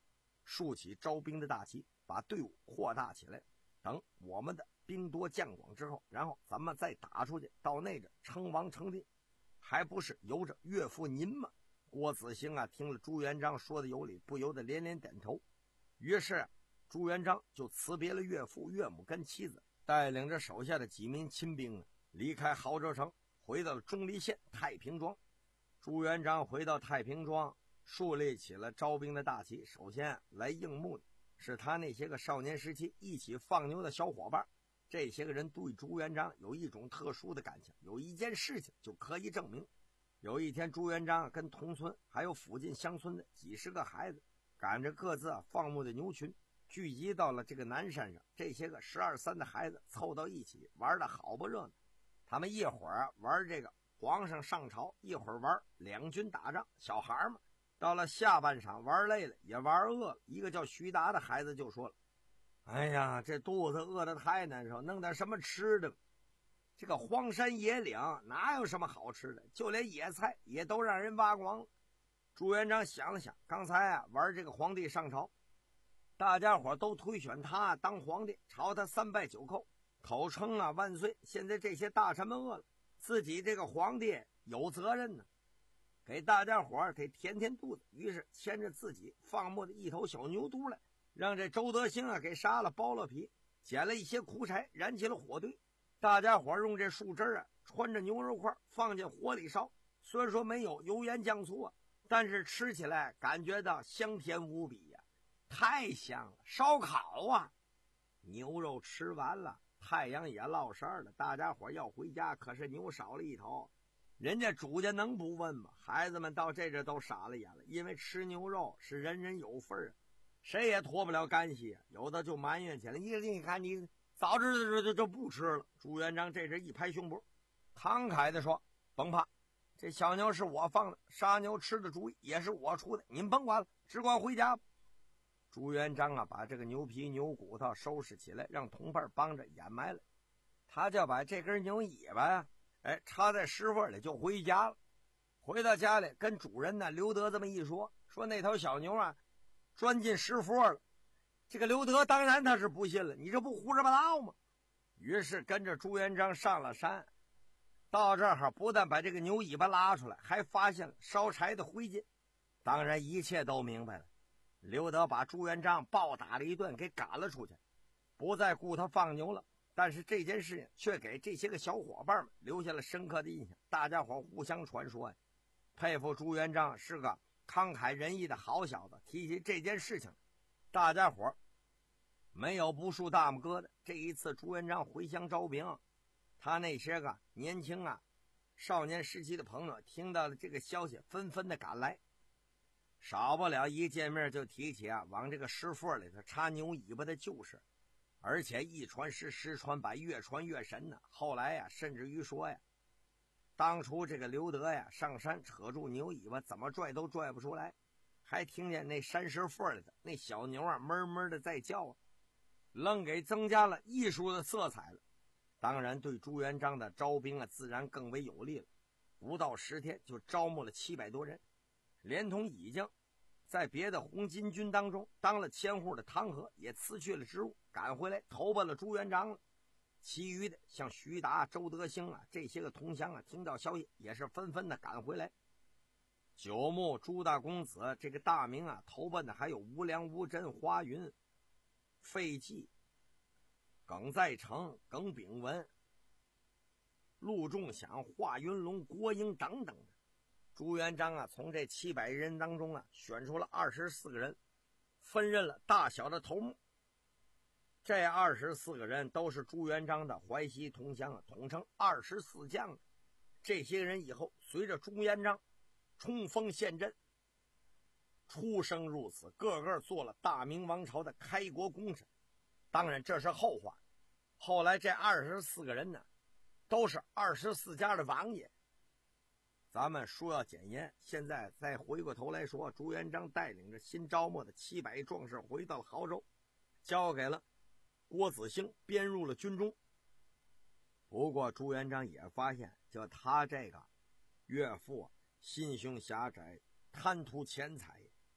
竖起招兵的大旗，把队伍扩大起来。等我们的兵多将广之后，然后咱们再打出去，到那个称王称帝，还不是由着岳父您吗？郭子兴啊，听了朱元璋说的有理，不由得连连点头。于是朱元璋就辞别了岳父岳母跟妻子，带领着手下的几名亲兵啊，离开濠州城，回到了钟离县太平庄。朱元璋回到太平庄，树立起了招兵的大旗。首先来应募的是他那些个少年时期一起放牛的小伙伴。这些个人对朱元璋有一种特殊的感情，有一件事情就可以证明。有一天，朱元璋跟同村还有附近乡村的几十个孩子，赶着各自啊放牧的牛群，聚集到了这个南山上。这些个十二三的孩子凑到一起，玩的好不热闹。他们一会儿玩这个皇上上朝，一会儿玩两军打仗。小孩嘛，到了下半场玩累了，也玩饿了。一个叫徐达的孩子就说了：“哎呀，这肚子饿得太难受，弄点什么吃的。这个荒山野岭哪有什么好吃的，就连野菜也都让人挖光了。”朱元璋想了想，刚才啊玩这个皇帝上朝，大家伙都推选他当皇帝，朝他三拜九叩，口称啊万岁。现在这些大臣们饿了，自己这个皇帝有责任呢，给大家伙得填填肚子。于是牵着自己放牧的一头小牛犊来，让这周德兴啊给杀了，剥了皮，捡了一些苦柴，燃起了火堆。大家伙用这树枝啊穿着牛肉块放进火里烧，虽然说没有油盐酱醋啊，但是吃起来感觉到香甜无比呀、啊，太香了。烧烤啊，牛肉吃完了，太阳也落山了，大家伙要回家，可是牛少了一头。人家主家能不问吗？孩子们到这这都傻了眼了，因为吃牛肉是人人有份啊，谁也脱不了干系啊。有的就埋怨起来：“你你看你早知道就就不吃了。”朱元璋这时一拍胸脯，慷慨地说：“甭怕，这小牛是我放的，杀牛吃的主意也是我出的，您甭管了，只管回家吧。”朱元璋啊，把这个牛皮牛骨头收拾起来，让同伴帮着掩埋了。他就把这根牛尾巴呀，哎，插在石缝里就回家了。回到家里，跟主人呢刘德这么一说，说那头小牛啊钻进石缝了。这个刘德当然他是不信了，你这不胡说八道吗？于是跟着朱元璋上了山，到这儿不但把这个牛尾巴拉出来，还发现了烧柴的灰烬。当然一切都明白了，刘德把朱元璋暴打了一顿，给赶了出去，不再顾他放牛了。但是这件事情却给这些个小伙伴们留下了深刻的印象，大家伙互相传说呀，佩服朱元璋是个慷慨仁义的好小子。提起这件事情，大家伙没有不竖大拇哥的。这一次朱元璋回乡招兵，他那些个年轻啊少年时期的朋友听到了这个消息，纷纷的赶来，少不了一见面就提起啊往这个石缝里头插牛尾巴的旧事，而且一传十，十传百，越传越神呢。后来呀，甚至于说呀，当初这个刘德呀上山扯住牛尾巴，怎么拽都拽不出来，还听见那山石缝里的那小牛啊闷闷的在叫啊，愣给增加了艺术的色彩了。当然对朱元璋的招兵啊自然更为有利了，不到十天就招募了七百多人，连同已经在别的红巾军当中当了千户的汤和也辞去了职务，赶回来投奔了朱元璋了。其余的像徐达、周德兴啊这些个同乡啊听到消息也是纷纷的赶回来。九牧、朱大公子这个大名啊投奔的还有吴良、吴真、花云、费济、耿在成、耿炳文、陆仲祥、华云龙、郭英等等的。朱元璋啊从这七百人当中啊选出了二十四个人，分任了大小的头目。这二十四个人都是朱元璋的淮西同乡啊，统称二十四将。这些人以后随着朱元璋冲锋陷阵，出生入死，个个做了大明王朝的开国功臣。当然这是后话，后来这二十四个人呢都是二十四家的王爷。咱们说要简言，现在再回过头来说，朱元璋带领着新招募的七百壮士回到了亳州，交给了郭子兴，编入了军中。不过朱元璋也发现，就他这个岳父心胸狭窄，贪图钱财，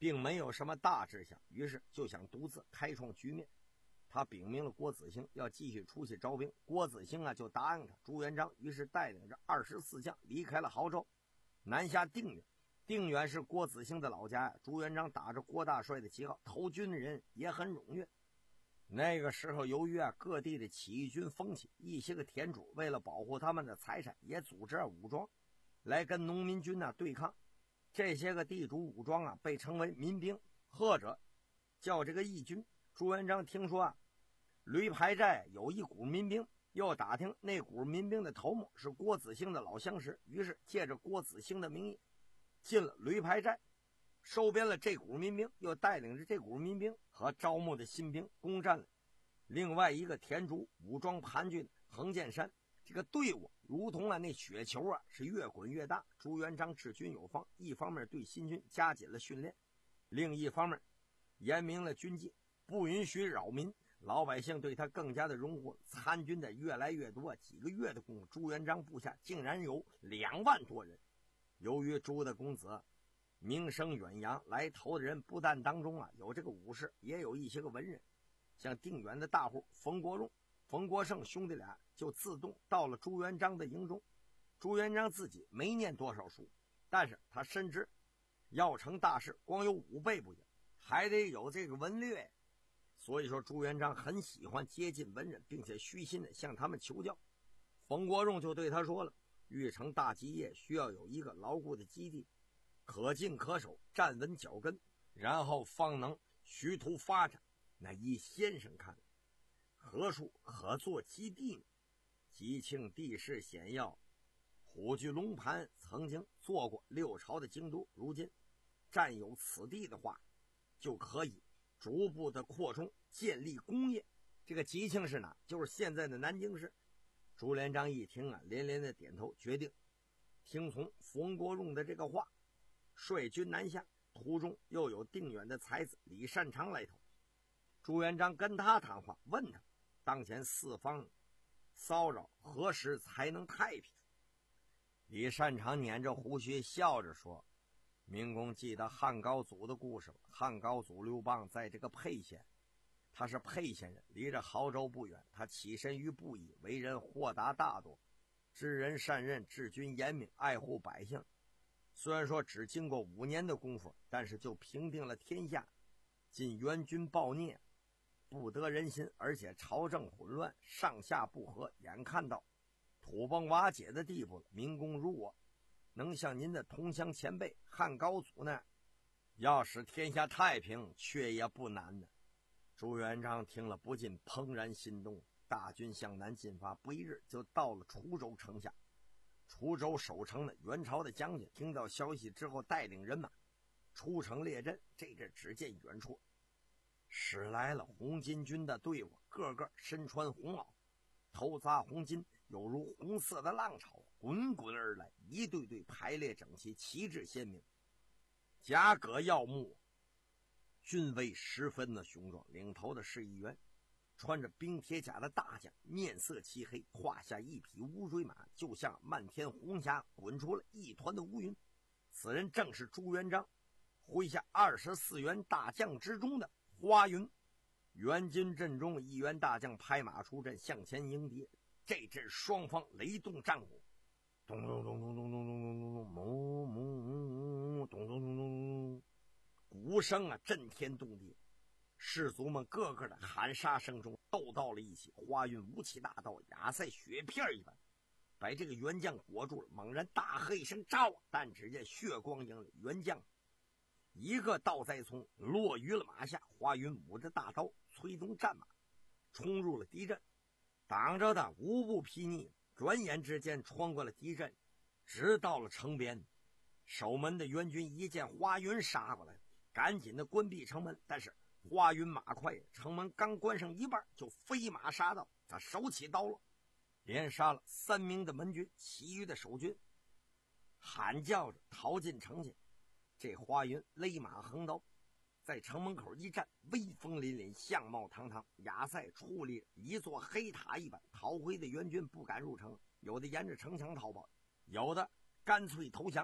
并没有什么大志向，于是就想独自开创局面。他禀明了郭子兴要继续出去招兵，郭子兴啊就答应他。朱元璋于是带领着二十四将离开了亳州，南下定远。定远是郭子兴的老家呀。朱元璋打着郭大帅的旗号投军的人也很踊跃。那个时候由于啊各地的起义军风起，一些个田主为了保护他们的财产，也组织武装来跟农民军啊对抗。这些个地主武装啊被称为民兵，或者叫这个义军。朱元璋听说啊驴牌寨有一股民兵，又打听那股民兵的头目是郭子兴的老相识，于是借着郭子兴的名义进了驴牌寨，收编了这股民兵，又带领着这股民兵和招募的新兵攻占了另外一个田主武装盘踞的横剑山。这个队伍如同啊那雪球啊是越滚越大。朱元璋治军有方，一方面对新军加紧了训练，另一方面严明了军纪，不允许扰民。老百姓对他更加的拥护，参军的越来越多。几个月的功夫，朱元璋部下竟然有两万多人。由于朱的公子名声远扬，来投的人不但当中啊有这个武士，也有一些个文人。像定远的大户冯国荣、冯国胜兄弟俩就自动到了朱元璋的营中。朱元璋自己没念多少书，但是他深知要成大事光有武备不行，还得有这个文略。所以说朱元璋很喜欢接近文人，并且虚心的向他们求教。冯国荣就对他说了，欲成大基业，需要有一个牢固的基地，可进可守，站稳脚跟，然后方能徐图发展。那依先生看，何处可做基地呢？吉庆地势险要，虎踞龙盘曾经做过六朝的京都，如今占有此地的话，就可以逐步的扩充，建立工业。这个吉庆是哪？就是现在的南京市。朱元璋一听啊，连连的点头，决定听从冯国荣的这个话，率军南下。途中又有定远的才子李善长来投。朱元璋跟他谈话，问他当前四方骚扰，何时才能太平？李善长捻着胡须笑着说，明公记得汉高祖的故事了。汉高祖刘邦在这个沛县，他是沛县人，离着亳州不远。他起身于布衣，为人豁达大度，知人善任，治军严明，爱护百姓。虽然说只经过五年的功夫，但是就平定了天下。今援军暴虐，不得人心，而且朝政混乱，上下不和，眼看到土崩瓦解的地步了。明公如果能像您的同乡前辈汉高祖呢，要使天下太平，却也不难呢。朱元璋听了不禁怦然心动，大军向南进发，不一日就到了滁州城下。滁州守城的元朝的将军听到消息之后，带领人马出城列阵。这阵只见远处驶来了红巾军的队伍，个个身穿红袄，头扎红巾，有如红色的浪潮滚滚而来，一队队排列整齐，旗帜鲜明，甲戈耀目，军威十分的雄壮。领头的是一员穿着冰铁甲的大将，面色漆黑，胯下一匹乌骓马，就像漫天红霞滚出了一团的乌云。此人正是朱元璋麾下二十四员大将之中的花云。援军阵中，一员大将拍马出阵，向前迎敌。这阵双方雷动战鼓，咚咚咚咚咚咚咚咚咚咚，哞哞咚咚咚咚咚，鼓声啊震天动地。士卒们个个的喊杀声中斗到了一起。花云舞起大刀，压在雪片一般，把这个元将裹住了。猛然大喝一声招，但只见血光盈泪，元将一个倒栽葱，落于了马下。花云舞着大刀，催动战马，冲入了敌阵，挡着他无不睥睨。转眼之间穿过了敌阵，直到了城边。守门的援军一见花云杀过来，赶紧的关闭城门。但是花云马快，城门刚关上一半，就飞马杀到。他手起刀落，连杀了三名的门军，其余的守军喊叫着逃进城去。这花云勒马横刀，在城门口一站，威风凛凛，相貌堂堂，亚塞矗立一座黑塔一般。逃回的援军不敢入城，有的沿着城墙逃跑，有的干脆投降。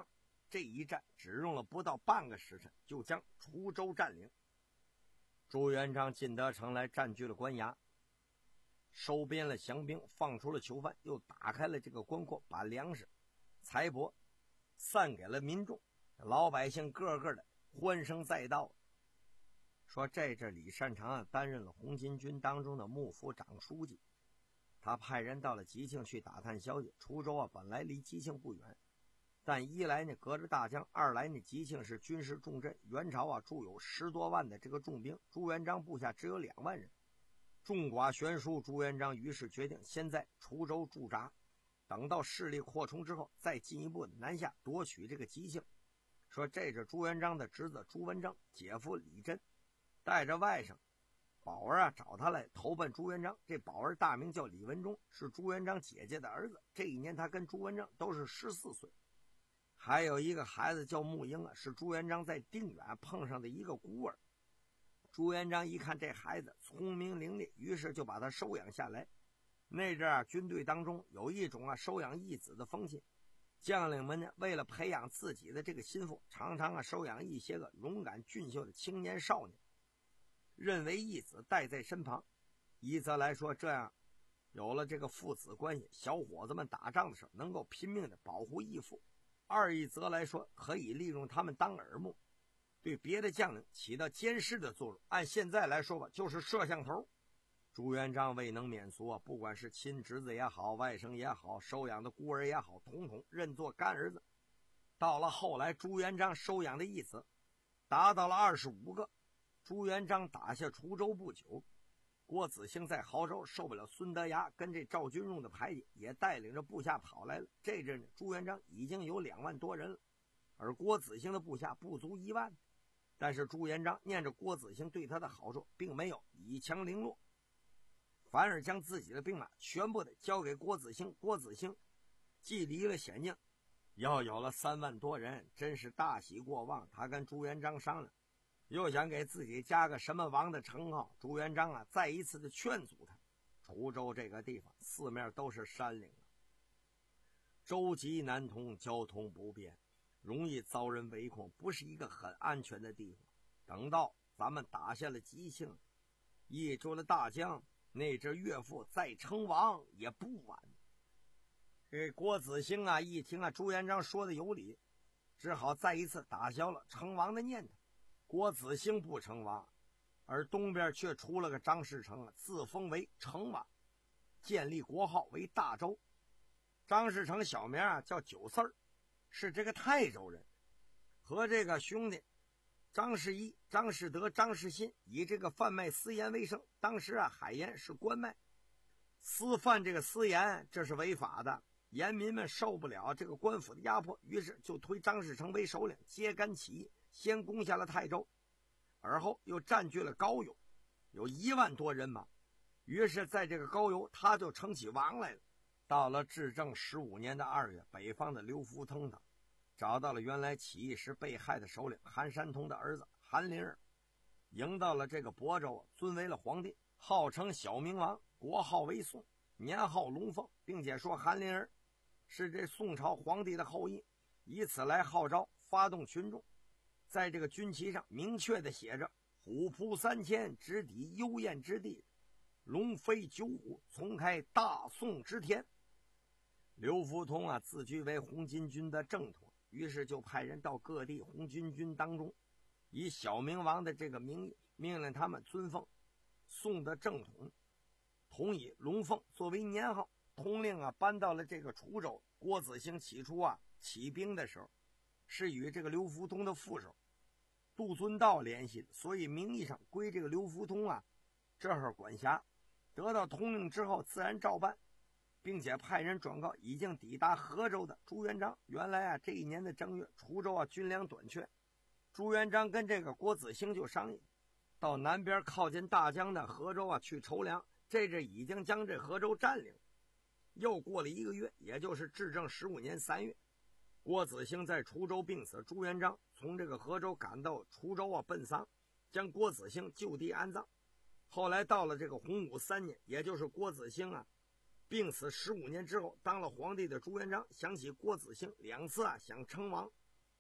这一战只用了不到半个时辰，就将滁州占领。朱元璋进得城来，占据了关衙，收编了降兵，放出了囚犯，又打开了这个关阔，把粮食财帛散给了民众，老百姓个个的欢声载道。说这阵李善长啊担任了红巾军当中的幕府长书记，他派人到了吉庆去打探消息。滁州啊本来离吉庆不远，但一来呢隔着大江，二来呢吉庆是军事重镇，元朝啊驻有十多万的这个重兵，朱元璋部下只有两万人，众寡悬殊。朱元璋于是决定先在滁州驻扎，等到势力扩充之后，再进一步南下夺取这个吉庆。说这是朱元璋的侄子朱文正，姐夫李真带着外甥宝儿啊找他来投奔朱元璋。这宝儿大名叫李文忠，是朱元璋姐姐的儿子，这一年他跟朱文正都是十四岁。还有一个孩子叫穆英啊，是朱元璋在定远碰上的一个孤儿。朱元璋一看这孩子聪明伶俐，于是就把他收养下来。那阵啊军队当中有一种啊收养义子的风气，将领们呢为了培养自己的这个心腹，常常啊收养一些个勇敢俊秀的青年少年，认为义子带在身旁。一则来说，这样有了这个父子关系，小伙子们打仗的时候能够拼命的保护义父；二一则来说，可以利用他们当耳目，对别的将领起到监视的作用。按现在来说吧，就是摄像头。朱元璋未能免俗啊，不管是亲侄子也好，外甥也好，收养的孤儿也好，统统认作干儿子。到了后来，朱元璋收养的义子达到了二十五个。朱元璋打下滁州不久，郭子兴在亳州受不了孙德崖跟这赵君荣的排挤，也带领着部下跑来了。这阵朱元璋已经有两万多人了，而郭子兴的部下不足一万。但是朱元璋念着郭子兴对他的好处，并没有以强凌弱，反而将自己的兵马全部的交给郭子兴。郭子兴既离了险境，要有了三万多人，真是大喜过望。他跟朱元璋商量，又想给自己加个什么王的称号。朱元璋啊再一次的劝阻他，滁州这个地方四面都是山岭啊，舟楫难通，交通不便，容易遭人围困，不是一个很安全的地方。等到咱们打下了吉庆，一出了大江，那只岳父再称王也不晚。这郭子兴啊一听啊朱元璋说的有理，只好再一次打消了称王的念头。郭子兴不称王，而东边却出了个张士诚啊，自封为成王，建立国号为大周。张士诚小名啊叫九四儿，是这个泰州人，和这个兄弟张士一、张士德、张士信以这个贩卖私盐为生。当时啊海盐是官卖，私贩这个私盐这是违法的，盐民们受不了这个官府的压迫，于是就推张士诚为首领，揭竿起义，先攻下了泰州，而后又占据了高邮，有一万多人马。于是在这个高邮他就称起王来了。到了至正十五年的二月，北方的刘福通他找到了原来起义时被害的首领韩山童的儿子韩林儿，迎到了这个亳州，尊为了皇帝，号称小明王，国号为宋，年号龙凤，并且说韩林儿是这宋朝皇帝的后裔，以此来号召发动群众。在这个军旗上明确的写着虎扑三千，直抵幽燕之地，龙飞九虎，从开大宋之天。刘福通啊自居为红巾军的正统，于是就派人到各地红巾军当中，以小明王的这个名义命令他们尊奉宋的正统，统以龙凤作为年号。通令啊搬到了这个滁州。郭子兴起初啊起兵的时候是与这个刘福通的副手杜遵道联系的，所以名义上归这个刘福通啊这会儿管辖。得到通令之后自然照办，并且派人转告已经抵达河州的朱元璋。原来啊这一年的正月，滁州啊军粮短缺，朱元璋跟这个郭子兴就商议到南边靠近大江的河州啊去筹粮。这阵已经将这河州占领。又过了一个月，也就是至正十五年三月，郭子兴在滁州病死，朱元璋从这个河州赶到滁州啊奔丧，将郭子兴就地安葬。后来到了这个洪武三年，也就是郭子兴啊病死十五年之后，当了皇帝的朱元璋想起郭子兴两次啊想称王，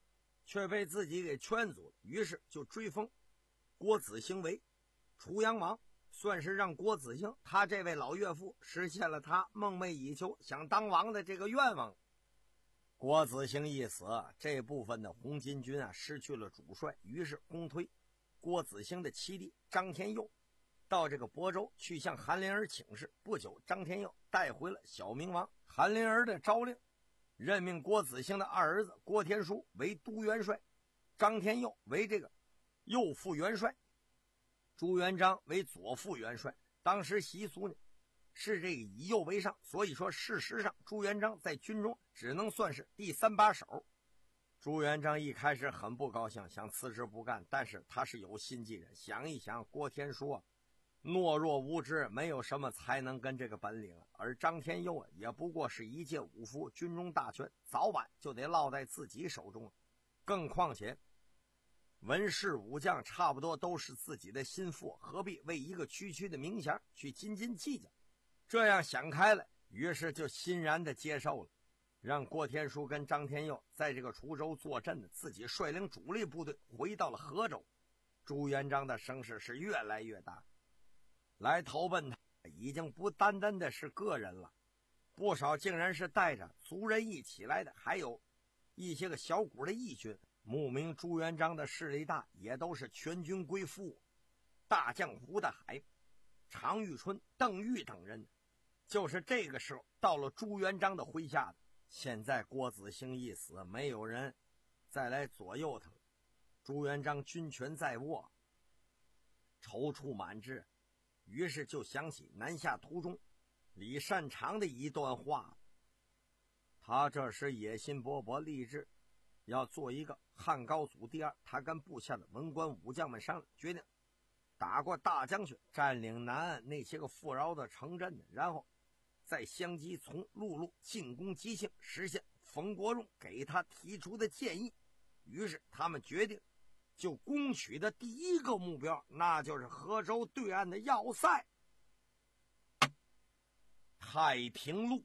却被自己给劝阻了，于是就追封郭子兴为楚阳王，算是让郭子兴他这位老岳父实现了他梦寐以求想当王的这个愿望。郭子兴一死，这部分的红巾军啊失去了主帅，于是公推郭子兴的七弟张天佑到这个亳州去向韩林儿请示。不久，张天佑带回了小明王韩林儿的诏令，任命郭子兴的二儿子郭天书为都元帅，张天佑为这个右副元帅，朱元璋为左副元帅。当时习俗呢是这个以右为上，所以说事实上朱元璋在军中只能算是第三把手。朱元璋一开始很不高兴，想辞职不干，但是他是有心计人，想一想郭天书啊懦弱无知，没有什么才能跟这个本领，而张天佑啊也不过是一介武夫，军中大权早晚就得落在自己手中，更况且文士武将差不多都是自己的心腹，何必为一个区区的名衔去斤斤计较？这样想开了，于是就欣然的接受了，让郭天书跟张天佑在这个滁州坐镇的，自己率领主力部队回到了河州。朱元璋的声势是越来越大，来投奔他已经不单单的是个人了，不少竟然是带着族人一起来的，还有一些个小股的义军。慕名朱元璋的势力大，也都是全军归附，大将胡大海、常遇春、邓玉等人就是这个时候到了朱元璋的麾下的。现在郭子兴一死，没有人再来左右他了，朱元璋军权在握，踌躇满志，于是就想起南下途中李善长的一段话。他这时野心勃勃，立志要做一个汉高祖第二。他跟部下的文官武将们商量，决定打过大江去，占领南岸那些个富饶的城镇，然后再相机从陆路进攻吉庆，实现冯国荣给他提出的建议。于是他们决定就攻取的第一个目标，那就是河州对岸的要塞太平路。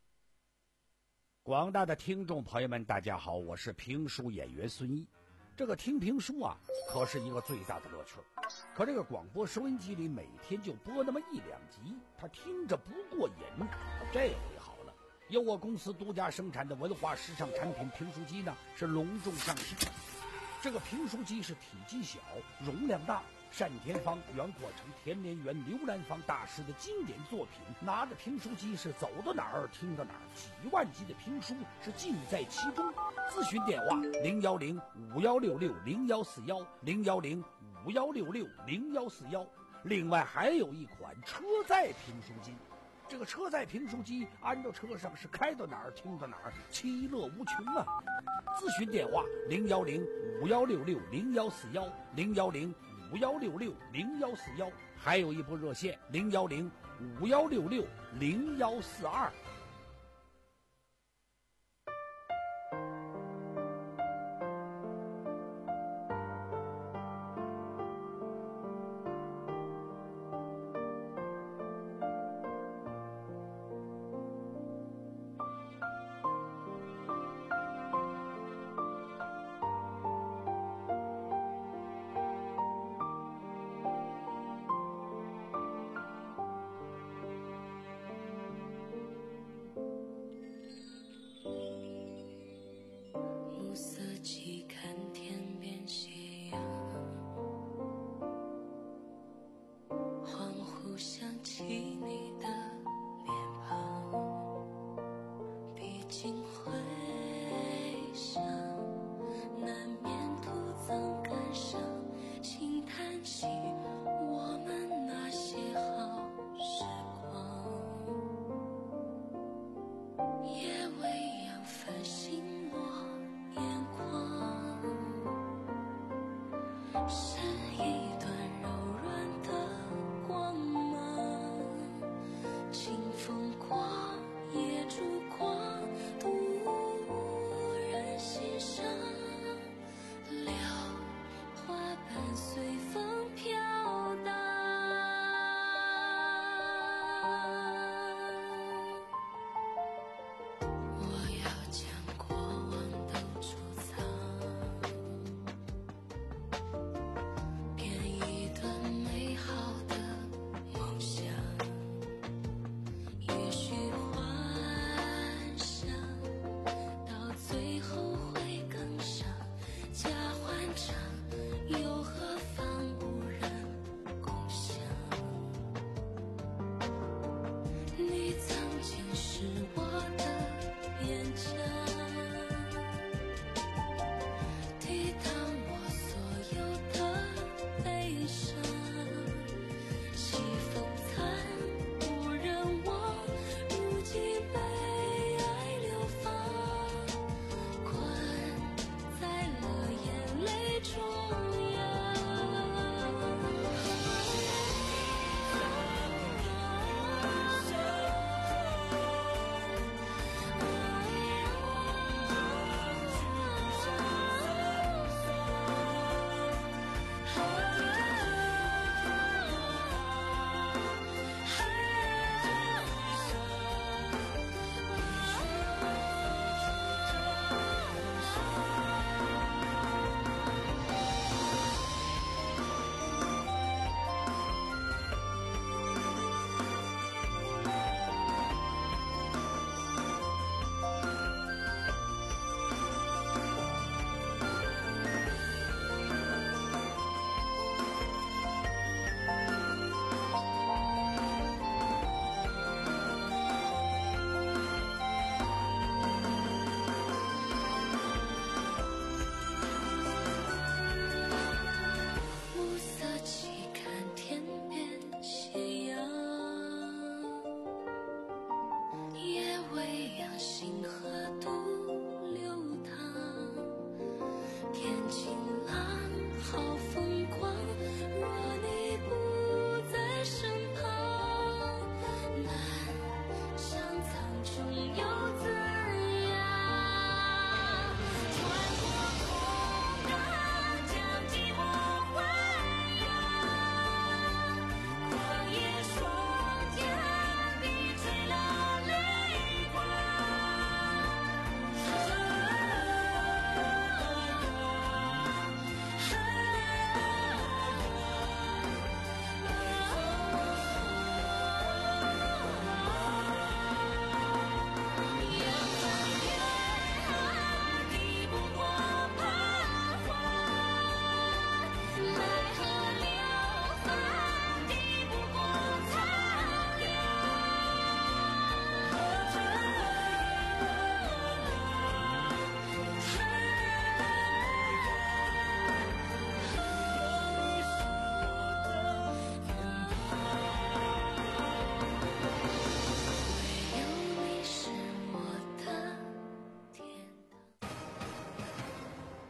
广大的听众朋友们大家好，我是评书演员孙一。这个听评书啊可是一个最大的乐趣，可这个广播收音机里每天就播那么一两集，他听着不过瘾。这回好了，由我公司独家生产的文化时尚产品评书机呢是隆重上市。这个评书机是体积小，容量大，单田芳、袁阔成、田连元、刘兰芳大师的经典作品，拿着评书机是走到哪儿听到哪儿，几万集的评书是尽在其中。咨询电话零幺零五幺六六零幺四幺零幺零五幺六六零幺四幺。另外还有一款车载评书机，这个车载评书机安到车上是开到哪儿听到哪儿，其乐无穷啊！咨询电话零幺零五幺六六零幺四幺零幺零五幺六六零幺四幺，还有一部热线零幺零五幺六六零幺四二。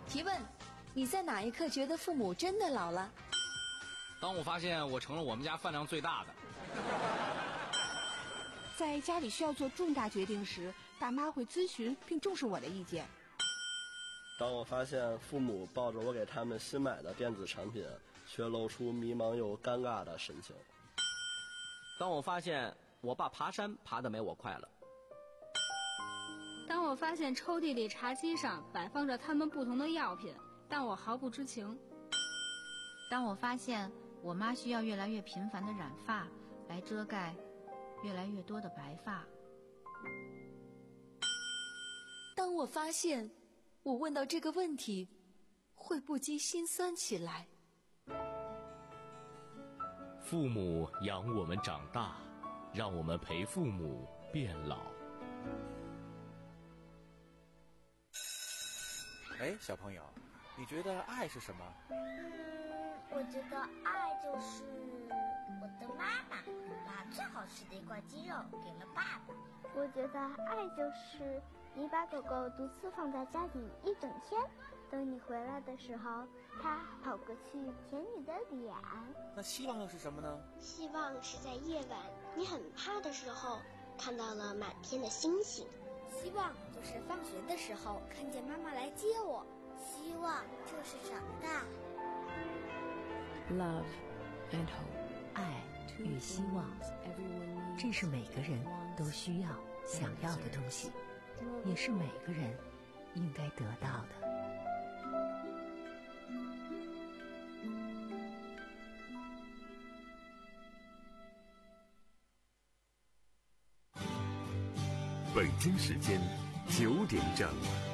提问：你在哪一刻觉得父母真的老了？ 当我发现我成了我们家饭量最大的。 在家里需要做重大决定时，爸妈会咨询并重视我的意见。 当我发现父母抱着我给他们新买的电子产品，却露出迷茫又尴尬的神情。 当我发现我爸爬山爬得没我快了。 当我发现抽屉里茶几上摆放着他们不同的药品，但我毫不知情。 当我发现我妈需要越来越频繁的染发来遮盖越来越多的白发。 当我发现我问到这个问题会不禁心酸起来。 父母养我们长大，让我们陪父母变老。 哎，小朋友，你觉得爱是什么？ 嗯，我觉得爱就是我的妈妈把最好吃的一块鸡肉给了爸爸。 我觉得爱就是你把狗狗独自放在家里一整天，等你回来的时候，它跑过去舔你的脸。 那希望又是什么呢？ 希望是在夜晚你很怕的时候，看到了满天的星星。 希望就是放学的时候看见妈妈来接我。 希望就是长大。 Love and hope， 爱与希望，这是每个人都需要、想要的东西，也是每个人应该得到的。 北京时间九点整。